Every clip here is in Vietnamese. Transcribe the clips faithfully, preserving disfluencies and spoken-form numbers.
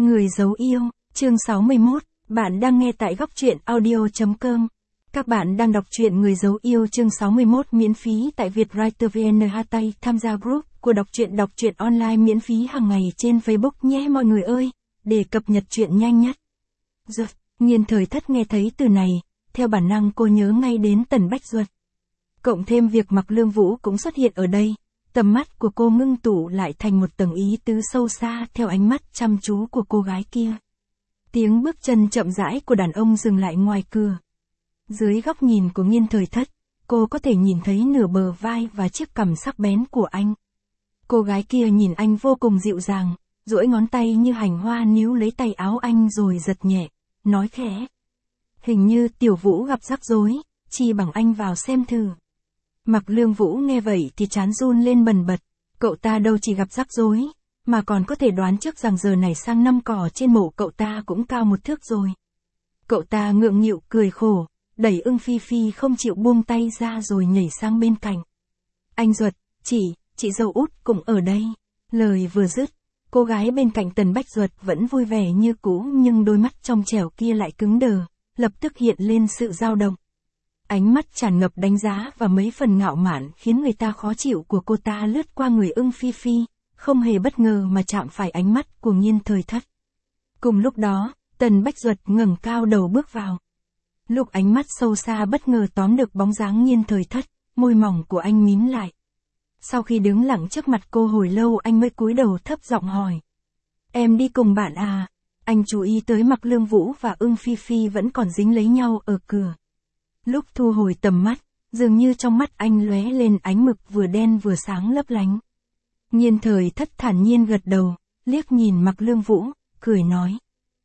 Người giấu yêu, chương sáu mươi mốt, bạn đang nghe tại góc truyện audio chấm com. Các bạn đang đọc truyện Người giấu yêu chương sáu mươi mốt miễn phí tại Vietwriter vê en Hatay, tham gia group của đọc truyện đọc truyện online miễn phí hàng ngày trên Facebook nhé mọi người ơi, để cập nhật truyện nhanh nhất. Duật, Nghiên Thời Thất nghe thấy từ này, theo bản năng cô nhớ ngay đến Tần Bách Duật. Cộng thêm việc Mặc Lương Vũ cũng xuất hiện ở đây, tầm mắt của cô ngưng tụ lại thành một tầng ý tứ sâu xa theo ánh mắt chăm chú của cô gái kia. Tiếng bước chân chậm rãi của đàn ông dừng lại ngoài cửa. Dưới góc nhìn của Nghiên Thời Thất, cô có thể nhìn thấy nửa bờ vai và chiếc cằm sắc bén của anh. Cô gái kia nhìn anh vô cùng dịu dàng, duỗi ngón tay như hành hoa níu lấy tay áo anh rồi giật nhẹ, nói khẽ. Hình như Tiểu Vũ gặp rắc rối, chi bằng anh vào xem thử. Mặc Lương Vũ nghe vậy thì trán run lên bần bật, cậu ta đâu chỉ gặp rắc rối, mà còn có thể đoán trước rằng giờ này sang năm cỏ trên mộ cậu ta cũng cao một thước rồi. Cậu ta ngượng nghịu cười khổ, đẩy Ưng Phi Phi không chịu buông tay ra rồi nhảy sang bên cạnh. Anh Duật, chị, chị dâu út cũng ở đây. Lời vừa dứt, cô gái bên cạnh Tần Bách Duật vẫn vui vẻ như cũ nhưng đôi mắt trong trẻo kia lại cứng đờ, lập tức hiện lên sự dao động. Ánh mắt tràn ngập đánh giá và mấy phần ngạo mạn khiến người ta khó chịu của cô ta lướt qua người Ưng Phi Phi, không hề bất ngờ mà chạm phải ánh mắt của Nghiên Thời Thất. Cùng lúc đó, Tần Bách Duật ngẩng cao đầu bước vào. Lúc ánh mắt sâu xa bất ngờ tóm được bóng dáng Nghiên Thời Thất, môi mỏng của anh mím lại. Sau khi đứng lặng trước mặt cô hồi lâu anh mới cúi đầu thấp giọng hỏi. Em đi cùng bạn à? Anh chú ý tới Mặc Lương Vũ và Ưng Phi Phi vẫn còn dính lấy nhau ở cửa. Lúc thu hồi tầm mắt, dường như trong mắt anh lóe lên ánh mực vừa đen vừa sáng lấp lánh. Nghiên Thời Thất thản nhiên gật đầu, liếc nhìn Mặc Lương Vũ, cười nói.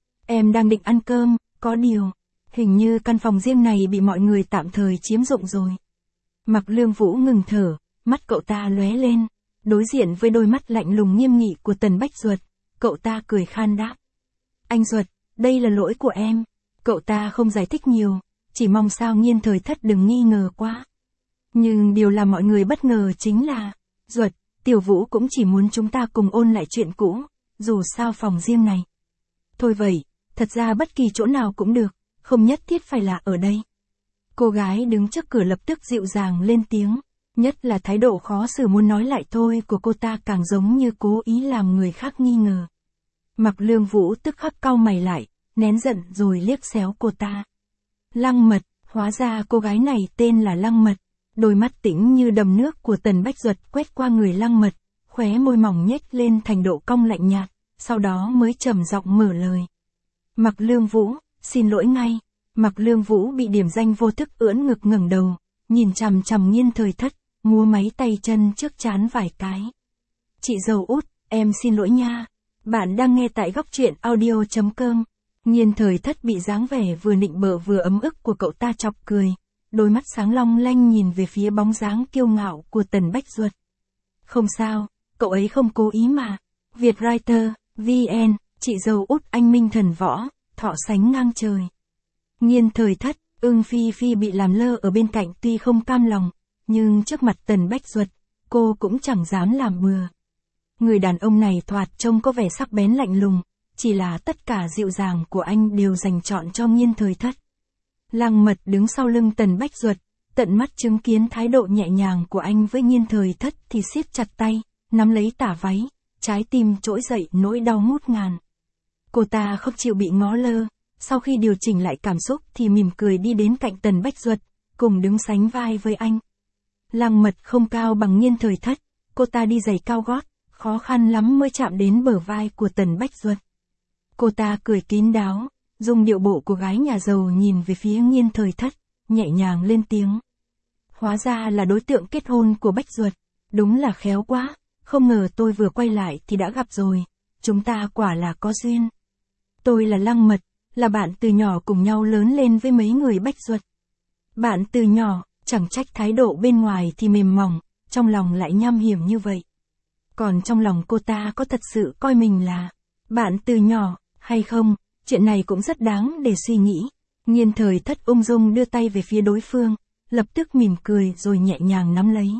Em đang định ăn cơm, có điều, hình như căn phòng riêng này bị mọi người tạm thời chiếm dụng rồi. Mặc Lương Vũ ngừng thở, mắt cậu ta lóe lên, đối diện với đôi mắt lạnh lùng nghiêm nghị của Tần Bách Duật, cậu ta cười khan đáp. Anh Duật, đây là lỗi của em. Cậu ta không giải thích nhiều, chỉ mong sao Nghiên Thời Thất đừng nghi ngờ quá. Nhưng điều làm mọi người bất ngờ chính là, Duật, Tiểu Vũ cũng chỉ muốn chúng ta cùng ôn lại chuyện cũ, dù sao phòng riêng này. Thôi vậy, thật ra bất kỳ chỗ nào cũng được, không nhất thiết phải là ở đây. Cô gái đứng trước cửa lập tức dịu dàng lên tiếng, nhất là thái độ khó xử muốn nói lại thôi của cô ta càng giống như cố ý làm người khác nghi ngờ. Mặc Lương Vũ tức khắc cau mày lại, nén giận rồi liếc xéo cô ta. Lăng Mật, hóa ra cô gái này tên là Lăng Mật. Đôi mắt tĩnh như đầm nước của Tần Bách Duật quét qua người Lăng Mật, khóe môi mỏng nhếch lên thành độ cong lạnh nhạt, sau đó mới trầm giọng mở lời. Mặc Lương Vũ, xin lỗi ngay. Mặc Lương Vũ bị điểm danh vô thức ưỡn ngực ngẩng đầu, nhìn chằm chằm Nghiên Thời Thất, múa máy tay chân trước trán vài cái. Chị dâu út, em xin lỗi nha. Bạn đang nghe tại góc truyện audio chấm com. Nghiên Thời Thất bị dáng vẻ vừa nịnh bợ vừa ấm ức của cậu ta chọc cười, đôi mắt sáng long lanh nhìn về phía bóng dáng kiêu ngạo của Tần Bách Duật. Không sao, cậu ấy không cố ý mà. Vietwriter, vê en, chị dâu út anh minh thần võ, thọ sánh ngang trời. Nghiên Thời Thất, Ưng Phi Phi bị làm lơ ở bên cạnh tuy không cam lòng, nhưng trước mặt Tần Bách Duật, cô cũng chẳng dám làm bừa. Người đàn ông này thoạt trông có vẻ sắc bén lạnh lùng, chỉ là tất cả dịu dàng của anh đều dành trọn cho Nghiên Thời Thất. Lăng Mật đứng sau lưng Tần Bách Duật, tận mắt chứng kiến thái độ nhẹ nhàng của anh với Nghiên Thời Thất thì siết chặt tay, nắm lấy tả váy, trái tim trỗi dậy nỗi đau ngút ngàn. Cô ta không chịu bị ngó lơ, sau khi điều chỉnh lại cảm xúc thì mỉm cười đi đến cạnh Tần Bách Duật, cùng đứng sánh vai với anh. Lăng Mật không cao bằng Nghiên Thời Thất, cô ta đi giày cao gót, khó khăn lắm mới chạm đến bờ vai của Tần Bách Duật. Cô ta cười kín đáo, dùng điệu bộ của gái nhà giàu nhìn về phía Nghiên Thời Thất, nhẹ nhàng lên tiếng. Hóa ra là đối tượng kết hôn của Bách Duật, đúng là khéo quá, không ngờ tôi vừa quay lại thì đã gặp rồi, chúng ta quả là có duyên. Tôi là Lăng Mật, là bạn từ nhỏ cùng nhau lớn lên với mấy người Bách Duật. Bạn từ nhỏ, chẳng trách thái độ bên ngoài thì mềm mỏng, trong lòng lại nham hiểm như vậy. Còn trong lòng cô ta có thật sự coi mình là bạn từ nhỏ, hay không, chuyện này cũng rất đáng để suy nghĩ. Nghiên Thời Thất ung dung đưa tay về phía đối phương, lập tức mỉm cười rồi nhẹ nhàng nắm lấy.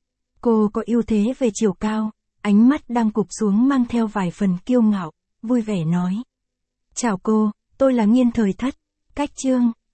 Cô có ưu thế về chiều cao, ánh mắt đang cụp xuống mang theo vài phần kiêu ngạo, vui vẻ nói, Chào cô, tôi là Nghiên Thời Thất. Cách chương